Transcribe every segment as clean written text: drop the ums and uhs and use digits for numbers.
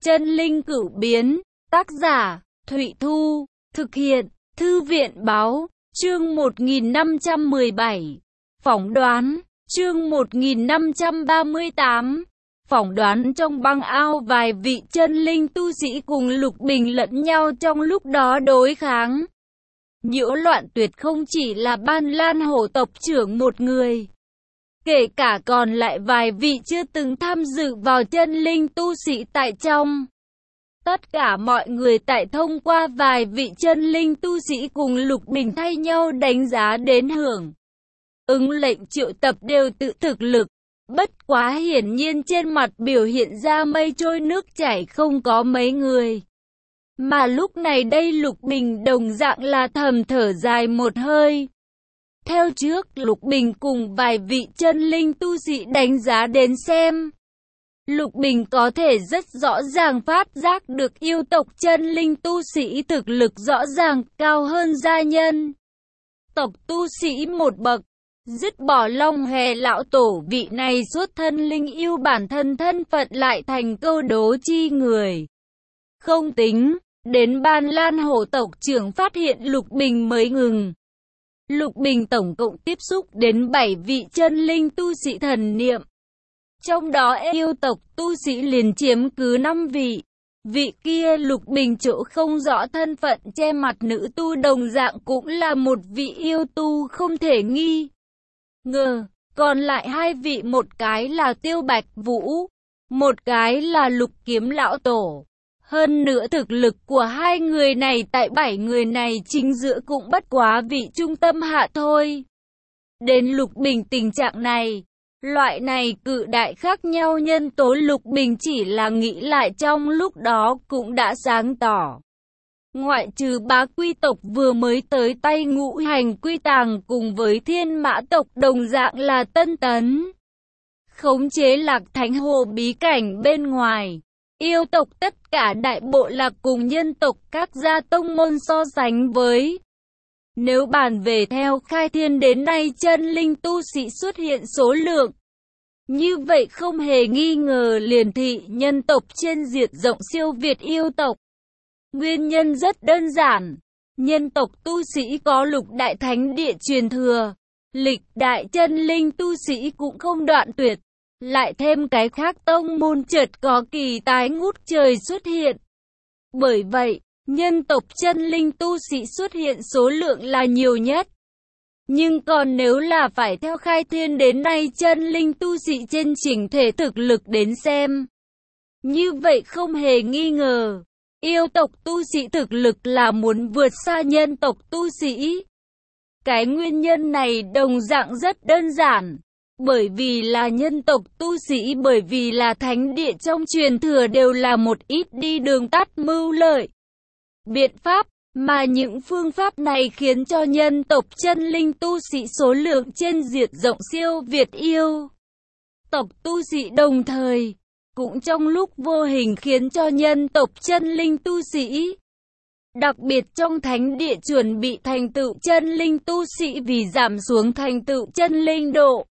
Chân linh cửu biến, tác giả, Thụy Thu, thực hiện, Thư viện báo, chương 1517, phỏng đoán, chương 1538, phỏng đoán trong băng ao vài vị chân linh tu sĩ cùng Lục Bình lẫn nhau trong lúc đó đối kháng. Nhiễu loạn tuyệt không chỉ là Ban Lan hổ tộc trưởng một người, kể cả còn lại vài vị chưa từng tham dự vào chân linh tu sĩ tại trong. Tất cả mọi người tại thông qua vài vị chân linh tu sĩ cùng Lục Bình thay nhau đánh giá đến hưởng ứng lệnh triệu tập đều tự thực lực. Bất quá hiển nhiên trên mặt biểu hiện ra mây trôi nước chảy không có mấy người. Mà lúc này đây Lục Bình đồng dạng là thầm thở dài một hơi. Theo trước Lục Bình cùng vài vị chân linh tu sĩ đánh giá đến xem, Lục Bình có thể rất rõ ràng phát giác được yêu tộc chân linh tu sĩ thực lực rõ ràng cao hơn gia nhân tộc tu sĩ một bậc. Dứt bỏ Long Hề lão tổ vị này xuất thân linh yêu, bản thân thân phận lại thành câu đố chi người. Không tính, đến Ban Lan hổ tộc trưởng phát hiện Lục Bình mới ngừng. Lục Bình tổng cộng tiếp xúc đến 7 vị chân linh tu sĩ thần niệm. Trong đó yêu tộc tu sĩ liền chiếm cứ 5 vị. Vị kia Lục Bình chỗ không rõ thân phận che mặt nữ tu đồng dạng cũng là một vị yêu tu không thể nghi ngờ. Còn lại 2 vị, một cái là Tiêu Bạch Vũ, một cái là Lục Kiếm lão tổ. Hơn nữa thực lực của 2 người này tại 7 người này chính giữa cũng bất quá vị trung tâm hạ thôi. Đến Lục Bình tình trạng này, loại này cự đại khác nhau nhân tố Lục Bình chỉ là nghĩ lại trong lúc đó cũng đã sáng tỏ. Ngoại trừ Bá Quy tộc vừa mới tới tay Ngũ Hành Quy Tàng cùng với Thiên Mã tộc đồng dạng là tân tấn khống chế Lạc Thánh Hồ bí cảnh bên ngoài, yêu tộc tất cả đại bộ lạc cùng nhân tộc các gia tông môn so sánh với. Nếu bàn về theo khai thiên đến nay chân linh tu sĩ xuất hiện số lượng, như vậy không hề nghi ngờ liền thị nhân tộc trên diệt rộng siêu việt yêu tộc. Nguyên nhân rất đơn giản, nhân tộc tu sĩ có Lục Đại Thánh Địa truyền thừa, lịch đại chân linh tu sĩ cũng không đoạn tuyệt, lại thêm cái khác tông môn chợt có kỳ tài ngút trời xuất hiện. Bởi vậy, nhân tộc chân linh tu sĩ xuất hiện số lượng là nhiều nhất. Nhưng còn nếu là phải theo khai thiên đến nay chân linh tu sĩ trên chỉnh thể thực lực đến xem, như vậy không hề nghi ngờ, yêu tộc tu sĩ thực lực là muốn vượt xa nhân tộc tu sĩ. Cái nguyên nhân này đồng dạng rất đơn giản, bởi vì là nhân tộc tu sĩ, bởi vì là thánh địa trong truyền thừa đều là một ít đi đường tắt mưu lợi biện pháp, mà những phương pháp này khiến cho nhân tộc chân linh tu sĩ số lượng trên diệt rộng siêu việt yêu tộc tu sĩ, đồng thời cũng trong lúc vô hình khiến cho nhân tộc chân linh tu sĩ, đặc biệt trong thánh địa chuẩn bị thành tựu chân linh tu sĩ vì giảm xuống thành tựu chân linh độ,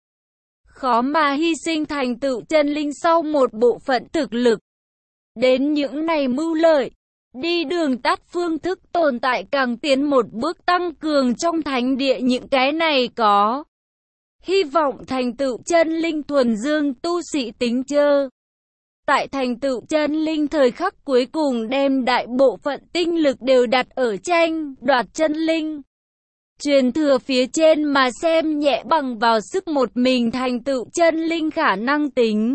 khó mà hy sinh thành tựu chân linh sau một bộ phận thực lực. Đến những này mưu lợi, đi đường tắt phương thức tồn tại càng tiến một bước tăng cường trong thánh địa những cái này có hy vọng thành tựu chân linh thuần dương tu sĩ tính chơ. Tại thành tựu chân linh thời khắc cuối cùng đem đại bộ phận tinh lực đều đặt ở tranh đoạt chân linh truyền thừa phía trên mà xem nhẹ bằng vào sức một mình thành tựu chân linh khả năng tính.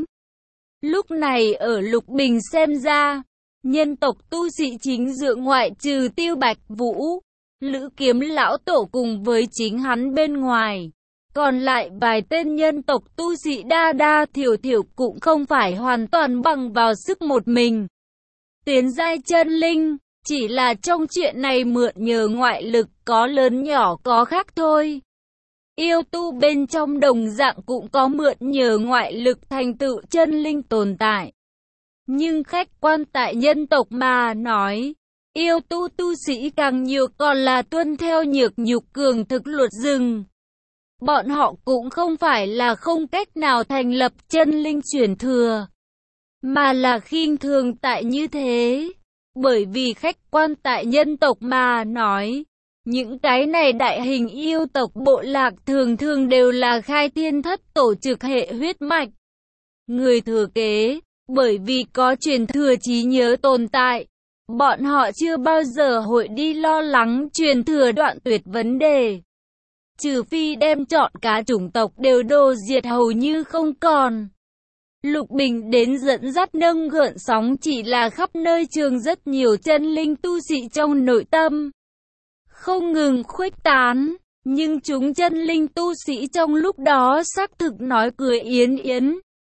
Lúc này ở Lục Bình xem ra, nhân tộc tu sĩ chính dựa ngoại trừ Tiêu Bạch Vũ, Lữ Kiếm lão tổ cùng với chính hắn bên ngoài, còn lại vài tên nhân tộc tu sĩ đa đa thiểu thiểu cũng không phải hoàn toàn bằng vào sức một mình tiến giai chân linh, chỉ là trong chuyện này mượn nhờ ngoại lực, có lớn nhỏ có khác thôi. Yêu tu bên trong đồng dạng cũng có mượn nhờ ngoại lực thành tựu chân linh tồn tại. Nhưng khách quan tại nhân tộc mà nói, yêu tu tu sĩ càng nhiều còn là tuân theo nhược nhục cường thực luật rừng. Bọn họ cũng không phải là không cách nào thành lập chân linh truyền thừa. mà là khinh thường tại như thế. Bởi vì khách quan tại nhân tộc mà nói, những cái này đại hình yêu tộc bộ lạc thường thường đều là khai thiên thất tổ trực hệ huyết mạch. Người thừa kế, bởi vì có truyền thừa trí nhớ tồn tại, bọn họ chưa bao giờ hội đi lo lắng truyền thừa đoạn tuyệt vấn đề. Trừ phi đem chọn cả chủng tộc đều đồ diệt hầu như không còn. Lục Bình đến dẫn dắt nâng gợn sóng chỉ là khắp nơi trường rất nhiều chân linh tu sĩ trong nội tâm. Không ngừng khuếch tán, nhưng chúng chân linh tu sĩ trong lúc đó xác thực nói cười yến yến.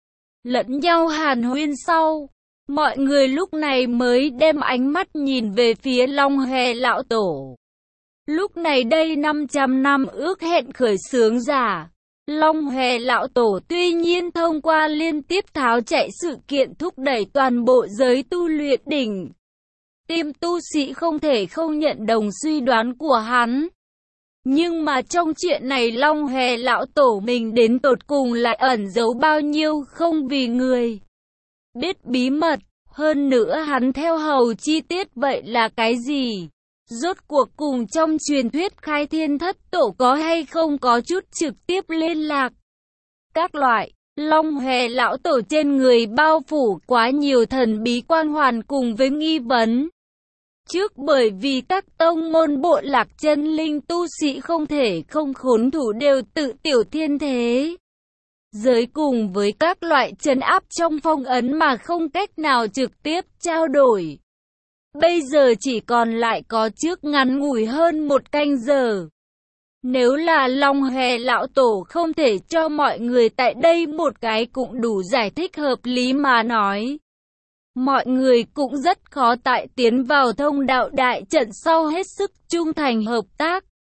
Lẫn nhau hàn huyên sau, mọi người lúc này mới đem ánh mắt nhìn về phía Long Hề lão tổ. Lúc này đây 500 năm ước hẹn khởi xướng giả. Long Hề lão tổ tuy nhiên thông qua liên tiếp tháo chạy sự kiện thúc đẩy toàn bộ giới tu luyện đỉnh tiêm tu sĩ không thể không nhận đồng suy đoán của hắn. Nhưng mà trong chuyện này Long Hề lão tổ mình đến tột cùng lại ẩn giấu bao nhiêu không vì người biết bí mật, hơn nữa hắn theo hầu chi tiết vậy là cái gì? Rốt cuộc cùng trong truyền thuyết khai thiên thất tổ có hay không có chút trực tiếp liên lạc. Các loại, Long Hề lão tổ trên người bao phủ quá nhiều thần bí quan hoàn cùng với nghi vấn. Trước bởi vì các tông môn bộ lạc chân linh tu sĩ không thể không khốn thủ đều tự tiểu thiên thế. Giới cùng với các loại trấn áp trong phong ấn mà không cách nào trực tiếp trao đổi. Bây giờ chỉ còn lại có trước ngắn ngủi hơn 1 canh giờ. Nếu là Long Hề lão tổ không thể cho mọi người tại đây một cái cũng đủ giải thích hợp lý mà nói, mọi người cũng rất khó tại tiến vào thông đạo đại trận sau hết sức trung thành hợp tác.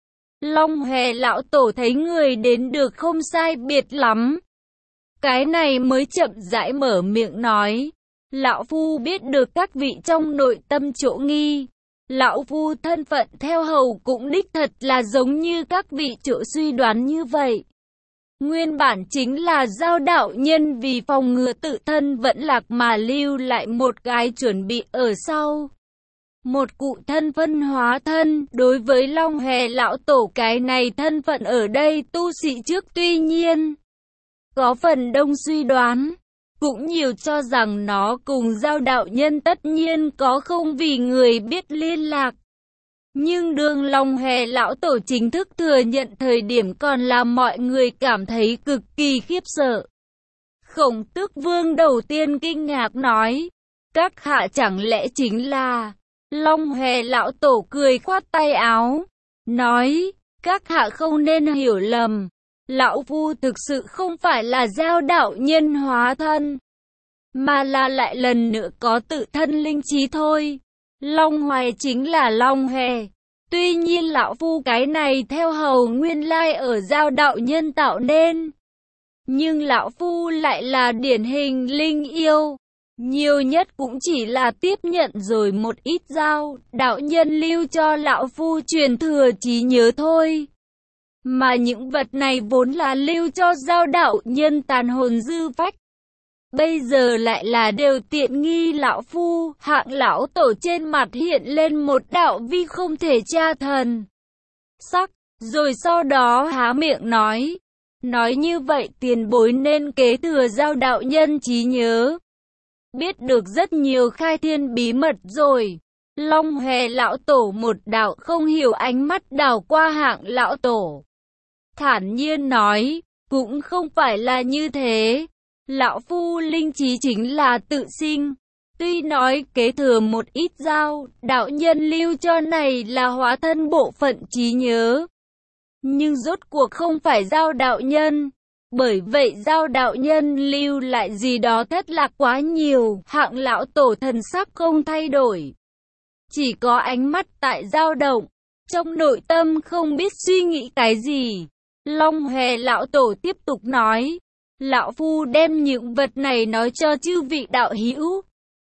Long Hề lão tổ thấy người đến được không sai biệt lắm. Cái này mới chậm rãi mở miệng nói. Lão Phu biết được các vị trong nội tâm chỗ nghi. Lão Phu thân phận theo hầu cũng đích thật là giống như các vị chỗ suy đoán như vậy. Nguyên bản chính là giao đạo nhân vì phòng ngừa tự thân vẫn lạc mà lưu lại một cái chuẩn bị ở sau. Một cụ thân phân hóa thân, đối với Long Hề lão tổ cái này thân phận ở đây tu sĩ trước tuy nhiên có phần đông suy đoán, cũng nhiều cho rằng nó cùng giao đạo nhân tất nhiên có không vì người biết liên lạc. Nhưng đường Long Hề lão tổ chính thức thừa nhận thời điểm còn là mọi người cảm thấy cực kỳ khiếp sợ. Khổng Tước Vương đầu tiên kinh ngạc nói, các hạ chẳng lẽ chính là... Long Hề lão tổ cười khoát tay áo, nói, các hạ không nên hiểu lầm. Lão Phu thực sự không phải là giao đạo nhân hóa thân, mà là lại lần nữa có tự thân linh trí thôi. Long Hoài chính là Long Hề. Tuy nhiên lão Phu cái này theo hầu nguyên lai ở giao đạo nhân tạo nên. Nhưng lão Phu lại là điển hình linh yêu. Nhiều nhất cũng chỉ là tiếp nhận rồi một ít giao đạo nhân lưu cho lão Phu truyền thừa trí nhớ thôi. Mà những vật này vốn là lưu cho giao đạo nhân tàn hồn dư phách. Bây giờ lại là đều tiện nghi lão Phu, hạng lão tổ trên mặt hiện lên một đạo vi không thể tra thần sắc, rồi sau đó há miệng nói như vậy tiền bối nên kế thừa giao đạo nhân trí nhớ. Biết được rất nhiều khai thiên bí mật rồi. Long Hề lão tổ một đạo không hiểu ánh mắt đảo qua hạng lão tổ. Thản nhiên nói, cũng không phải là như thế. Lão Phu linh trí chính là tự sinh. Tuy nói kế thừa một ít giao, đạo nhân lưu cho này là hóa thân bộ phận trí nhớ. Nhưng rốt cuộc không phải giao đạo nhân. Bởi vậy giao đạo nhân lưu lại gì đó thất lạc quá nhiều, hạng lão tổ thần sắc không thay đổi. Chỉ có ánh mắt tại dao động, trong nội tâm không biết suy nghĩ cái gì. Long Hề lão tổ tiếp tục nói, lão Phu đem những vật này nói cho chư vị đạo hữu.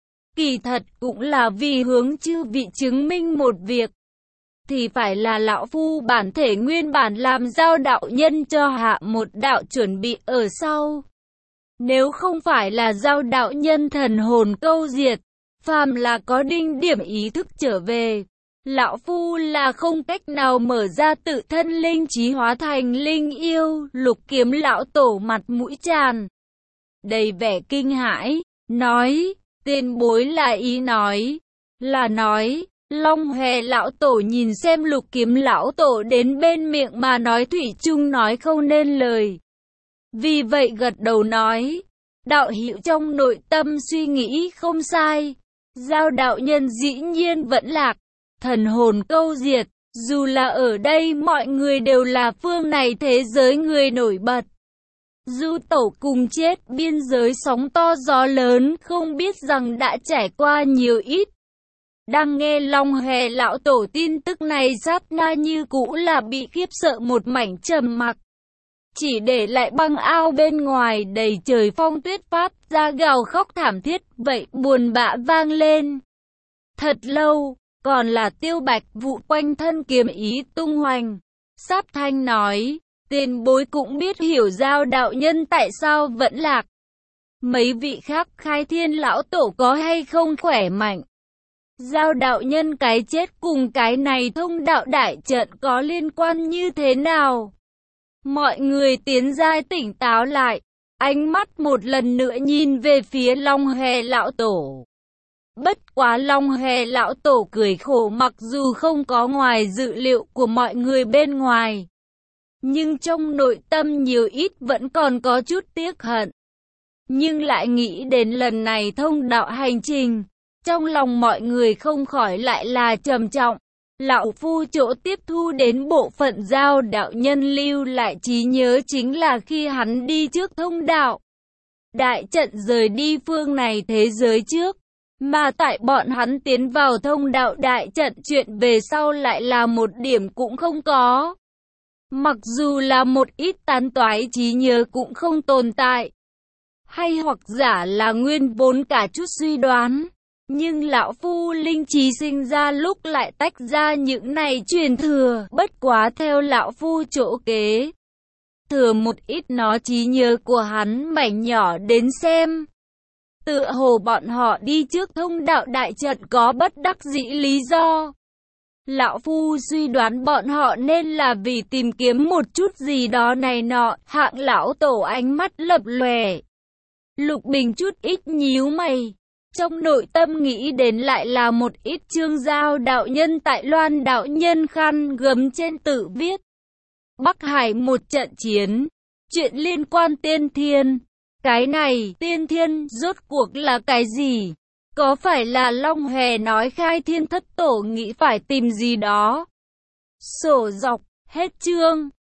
Kỳ thật cũng là vì hướng chư vị chứng minh một việc. Thì phải là lão Phu bản thể nguyên bản làm giao đạo nhân cho hạ một đạo chuẩn bị ở sau. Nếu không phải là Giao đạo nhân thần hồn câu diệt, phàm là có đinh điểm ý thức trở về, lão phu là không cách nào mở ra tự thân linh trí hóa thành linh yêu. Lục Kiếm lão tổ mặt mũi tràn đầy vẻ kinh hãi, nói, tiền bối là ý nói, là nói. Long Hòe lão tổ nhìn xem Lục Kiếm lão tổ đến bên miệng mà nói thủy chung nói không nên lời. Vì vậy gật đầu nói, đạo hữu trong nội tâm suy nghĩ không sai. Giao đạo nhân dĩ nhiên vẫn lạc, thần hồn câu diệt, dù là ở đây mọi người đều là phương này thế giới người nổi bật. Du tẩu cùng chết biên giới sóng to gió lớn, không biết rằng đã trải qua nhiều ít. Đang nghe Long Hòe lão tổ tin tức này, sát na như cũ là bị khiếp sợ một mảnh trầm mặc. Chỉ để lại băng ao bên ngoài đầy trời phong tuyết phát ra gào khóc thảm thiết, vậy buồn bã vang lên. Thật lâu, còn là Tiêu Bạch vụ quanh thân kiếm ý tung hoành. Sát thanh nói, tiền bối cũng biết hiểu Giao đạo nhân tại sao vẫn lạc. Mấy vị khác Khai Thiên lão tổ có hay không khỏe mạnh? Giao đạo nhân cái chết cùng cái này thông đạo đại trận có liên quan như thế nào? Mọi người tiến giai tỉnh táo lại, ánh mắt một lần nữa nhìn về phía Long Hòe lão tổ. Bất quá Long Hòe lão tổ cười khổ, mặc dù không có ngoài dự liệu của mọi người bên ngoài, nhưng trong nội tâm nhiều ít vẫn còn có chút tiếc hận. Nhưng lại nghĩ đến lần này thông đạo hành trình, trong lòng mọi người không khỏi lại là trầm trọng. Lão phu chỗ tiếp thu đến bộ phận Giao đạo nhân lưu lại trí nhớ chính là khi hắn đi trước thông đạo đại trận rời đi phương này thế giới trước, mà tại bọn hắn tiến vào thông đạo đại trận chuyện về sau lại là một điểm cũng không có. Mặc dù là một ít tán toái trí nhớ cũng không tồn tại, hay hoặc giả là nguyên vốn cả chút suy đoán. Nhưng lão phu linh trí sinh ra lúc lại tách ra những này truyền thừa, bất quá theo lão phu chỗ kế thừa một ít nó trí nhớ của hắn mảnh nhỏ đến xem. Tựa hồ bọn họ đi trước thông đạo đại trận có bất đắc dĩ lý do. Lão phu suy đoán bọn họ nên là vì tìm kiếm một chút gì đó này nọ. Hạng lão tổ ánh mắt lập lòe. Lục Bình chút ít nhíu mày. Trong nội tâm nghĩ đến lại là một ít chương Giao đạo nhân tại Loan đạo nhân khăn gấm trên tự viết. Bắc Hải một trận chiến, chuyện liên quan tiên thiên. Cái này, tiên thiên, rốt cuộc là cái gì? Có phải là Long Hòe nói Khai Thiên thất tổ nghĩ phải tìm gì đó? Sổ dọc, hết chương.